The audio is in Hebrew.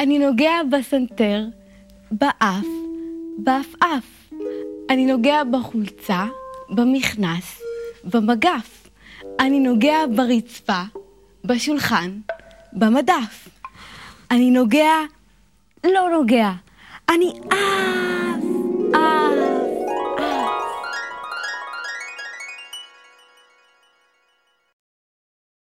אני נוגע בסנטר, באף, באף. אני נוגע בחולצה, במכנס, במגף. אני נוגע ברצפה, בשולחן, במדף. אני נוגע, לא נוגע. אני